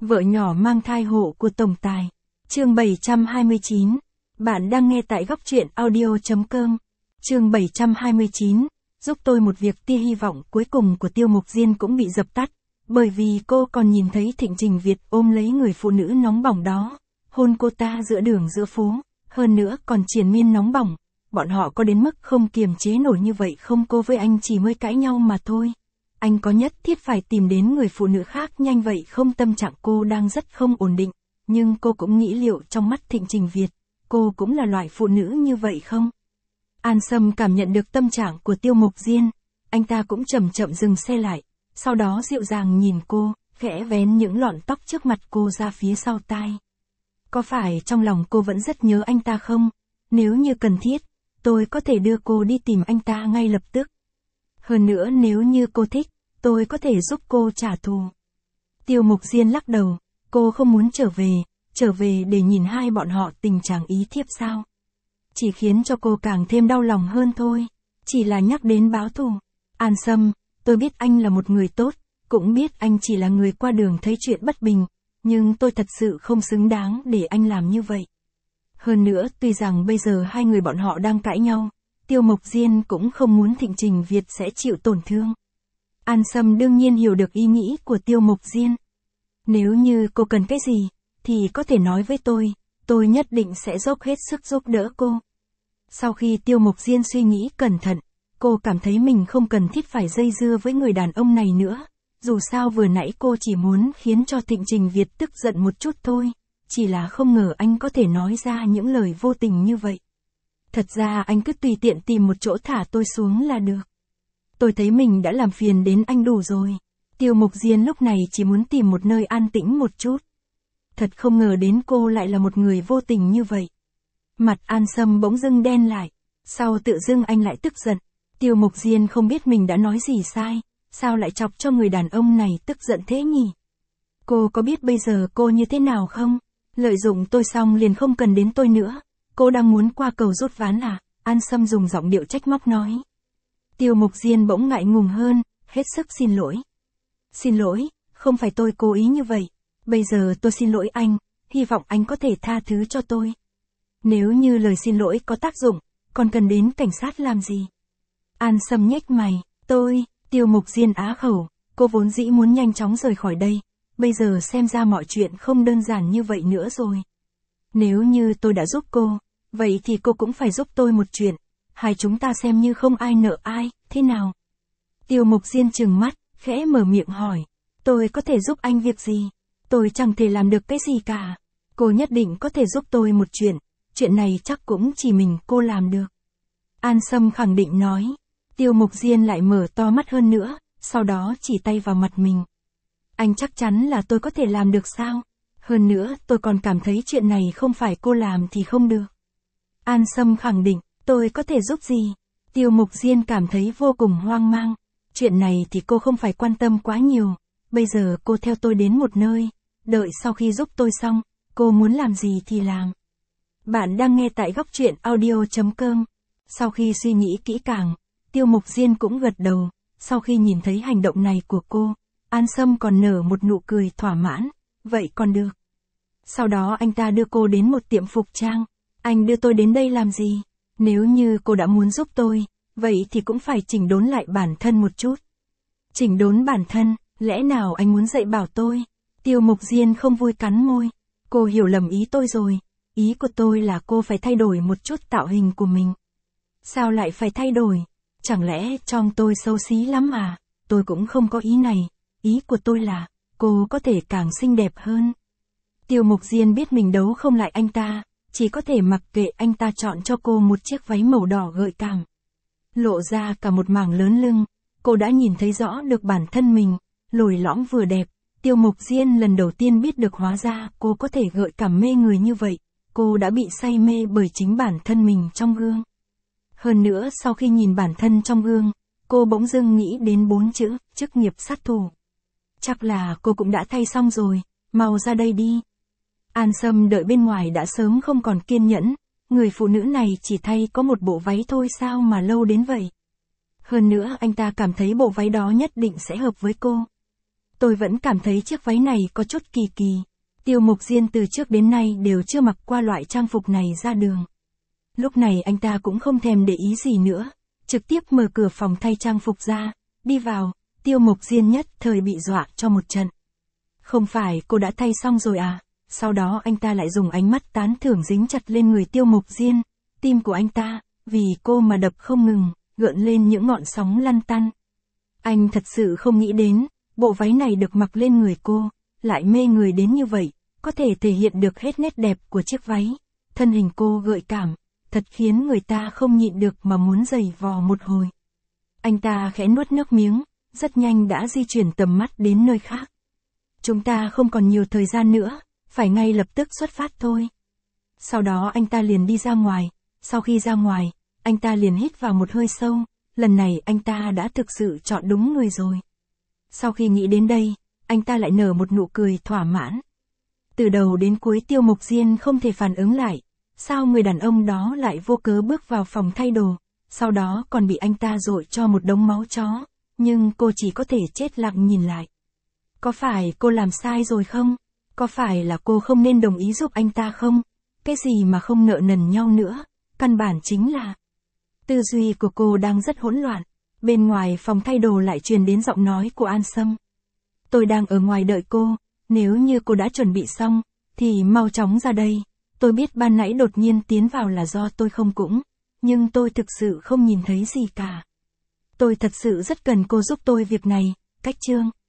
Vợ nhỏ mang thai hộ của tổng tài. Chương 729. Bạn đang nghe tại góc truyện audio.com. Chương 729. Giúp tôi một việc. Tia hy vọng cuối cùng của Tiêu Mục Diên cũng bị dập tắt, bởi vì cô còn nhìn thấy Thịnh Trình Việt ôm lấy người phụ nữ nóng bỏng đó, hôn cô ta giữa đường giữa phố, hơn nữa còn triền miên nóng bỏng. Bọn họ có đến mức không kiềm chế nổi như vậy không? Cô với anh chỉ mới cãi nhau mà thôi. Anh có nhất thiết phải tìm đến người phụ nữ khác nhanh vậy không? Tâm trạng cô đang rất không ổn định, nhưng cô cũng nghĩ liệu trong mắt Thịnh Trình Việt, cô cũng là loại phụ nữ như vậy không? An Sâm cảm nhận được tâm trạng của Tiêu Mục Diên, anh ta cũng chậm chậm dừng xe lại, sau đó dịu dàng nhìn cô, khẽ vén những lọn tóc trước mặt cô ra phía sau tai. Có phải trong lòng cô vẫn rất nhớ anh ta không? Nếu như cần thiết, tôi có thể đưa cô đi tìm anh ta ngay lập tức. Hơn nữa nếu như cô thích, tôi có thể giúp cô trả thù. Tiêu Mục Diên lắc đầu, cô không muốn trở về để nhìn hai bọn họ tình trạng ý thiếp sao? Chỉ khiến cho cô càng thêm đau lòng hơn thôi, chỉ là nhắc đến báo thù. An Sâm, tôi biết anh là một người tốt, cũng biết anh chỉ là người qua đường thấy chuyện bất bình, nhưng tôi thật sự không xứng đáng để anh làm như vậy. Hơn nữa tuy rằng bây giờ hai người bọn họ đang cãi nhau, Tiêu Mục Diên cũng không muốn Thịnh Trình Việt sẽ chịu tổn thương. An Sâm đương nhiên hiểu được ý nghĩ của Tiêu Mục Diên. Nếu như cô cần cái gì, thì có thể nói với tôi nhất định sẽ dốc hết sức giúp đỡ cô. Sau khi Tiêu Mục Diên suy nghĩ cẩn thận, cô cảm thấy mình không cần thiết phải dây dưa với người đàn ông này nữa. Dù sao vừa nãy cô chỉ muốn khiến cho Thịnh Trình Việt tức giận một chút thôi, chỉ là không ngờ anh có thể nói ra những lời vô tình như vậy. Thật ra anh cứ tùy tiện tìm một chỗ thả tôi xuống là được. Tôi thấy mình đã làm phiền đến anh đủ rồi. Tiêu Mục Diên lúc này chỉ muốn tìm một nơi an tĩnh một chút. Thật không ngờ đến cô lại là một người vô tình như vậy. Mặt An Sâm bỗng dưng đen lại, sau tự dưng anh lại tức giận. Tiêu Mục Diên không biết mình đã nói gì sai, sao lại chọc cho người đàn ông này tức giận thế nhỉ? Cô có biết bây giờ cô như thế nào không? Lợi dụng tôi xong liền không cần đến tôi nữa. Cô đang muốn qua cầu rút ván à? An Sâm dùng giọng điệu trách móc nói. Tiêu Mục Diên bỗng ngại ngùng hơn, hết sức xin lỗi. Xin lỗi, không phải tôi cố ý như vậy. Bây giờ tôi xin lỗi anh, hy vọng anh có thể tha thứ cho tôi. Nếu như lời xin lỗi có tác dụng, còn cần đến cảnh sát làm gì? An Sâm nhếch mày, Tiêu Mục Diên á khẩu, cô vốn dĩ muốn nhanh chóng rời khỏi đây, bây giờ xem ra mọi chuyện không đơn giản như vậy nữa rồi. Nếu như tôi đã giúp cô, vậy thì cô cũng phải giúp tôi một chuyện, hai chúng ta xem như không ai nợ ai, thế nào? Tiêu Mục Diên trừng mắt, khẽ mở miệng hỏi, tôi có thể giúp anh việc gì? Tôi chẳng thể làm được cái gì cả. Cô nhất định có thể giúp tôi một chuyện này chắc cũng chỉ mình cô làm được. An Sâm khẳng định nói. Tiêu Mục Diên lại mở to mắt hơn nữa, sau đó chỉ tay vào mặt mình. Anh chắc chắn là tôi có thể làm được sao? Hơn nữa tôi còn cảm thấy chuyện này không phải cô làm thì không được. An Sâm khẳng định, tôi có thể giúp gì? Tiêu Mục Diên cảm thấy vô cùng hoang mang. Chuyện này thì cô không phải quan tâm quá nhiều. Bây giờ cô theo tôi đến một nơi, đợi sau khi giúp tôi xong, cô muốn làm gì thì làm. Bạn đang nghe tại góc truyện audio.com. Sau khi suy nghĩ kỹ càng, Tiêu Mục Diên cũng gật đầu. Sau khi nhìn thấy hành động này của cô, An Sâm còn nở một nụ cười thỏa mãn. Vậy còn được. Sau đó anh ta đưa cô đến một tiệm phục trang. Anh đưa tôi đến đây làm gì? Nếu như cô đã muốn giúp tôi, vậy thì cũng phải chỉnh đốn lại bản thân một chút. Chỉnh đốn bản thân, lẽ nào anh muốn dạy bảo tôi? Tiêu Mục Diên không vui cắn môi. Cô hiểu lầm ý tôi rồi. Ý của tôi là cô phải thay đổi một chút tạo hình của mình. Sao lại phải thay đổi? Chẳng lẽ trông tôi xấu xí lắm à? Tôi cũng không có ý này. Ý của tôi là, cô có thể càng xinh đẹp hơn. Tiêu Mục Diên biết mình đấu không lại anh ta, chỉ có thể mặc kệ anh ta chọn cho cô một chiếc váy màu đỏ gợi cảm. Lộ ra cả một mảng lớn lưng, cô đã nhìn thấy rõ được bản thân mình, lồi lõm vừa đẹp. Tiêu Mục Diên lần đầu tiên biết được hóa ra cô có thể gợi cảm mê người như vậy. Cô đã bị say mê bởi chính bản thân mình trong gương. Hơn nữa sau khi nhìn bản thân trong gương, cô bỗng dưng nghĩ đến 4 chữ, chức nghiệp sát thủ. Chắc là cô cũng đã thay xong rồi, mau ra đây đi. An Sâm đợi bên ngoài đã sớm không còn kiên nhẫn, người phụ nữ này chỉ thay có một bộ váy thôi sao mà lâu đến vậy. Hơn nữa anh ta cảm thấy bộ váy đó nhất định sẽ hợp với cô. Tôi vẫn cảm thấy chiếc váy này có chút kỳ kỳ. Tiêu Mục Diên từ trước đến nay đều chưa mặc qua loại trang phục này ra đường. Lúc này anh ta cũng không thèm để ý gì nữa, trực tiếp mở cửa phòng thay trang phục ra, đi vào. Tiêu Mục Diên nhất thời bị dọa cho một trận. Không phải cô đã thay xong rồi à? Sau đó anh ta lại dùng ánh mắt tán thưởng dính chặt lên người Tiêu Mục Diên. Tim của anh ta, vì cô mà đập không ngừng, gợn lên những ngọn sóng lăn tăn. Anh thật sự không nghĩ đến, bộ váy này được mặc lên người cô, lại mê người đến như vậy, có thể thể hiện được hết nét đẹp của chiếc váy. Thân hình cô gợi cảm, thật khiến người ta không nhịn được mà muốn giày vò một hồi. Anh ta khẽ nuốt nước miếng, rất nhanh đã di chuyển tầm mắt đến nơi khác. Chúng ta không còn nhiều thời gian nữa, phải ngay lập tức xuất phát thôi. Sau đó anh ta liền đi ra ngoài, sau khi ra ngoài, anh ta liền hít vào một hơi sâu, lần này anh ta đã thực sự chọn đúng người rồi. Sau khi nghĩ đến đây, anh ta lại nở một nụ cười thỏa mãn. Từ đầu đến cuối Tiêu Mục Diên không thể phản ứng lại, sao người đàn ông đó lại vô cớ bước vào phòng thay đồ, sau đó còn bị anh ta dội cho một đống máu chó, nhưng cô chỉ có thể chết lặng nhìn lại. Có phải cô làm sai rồi không? Có phải là cô không nên đồng ý giúp anh ta không? Cái gì mà không nợ nần nhau nữa, căn bản chính là... Tư duy của cô đang rất hỗn loạn, bên ngoài phòng thay đồ lại truyền đến giọng nói của An Sâm. Tôi đang ở ngoài đợi cô, nếu như cô đã chuẩn bị xong, thì mau chóng ra đây. Tôi biết ban nãy đột nhiên tiến vào là do tôi không cũng, nhưng tôi thực sự không nhìn thấy gì cả. Tôi thật sự rất cần cô giúp tôi việc này, Cách Trương.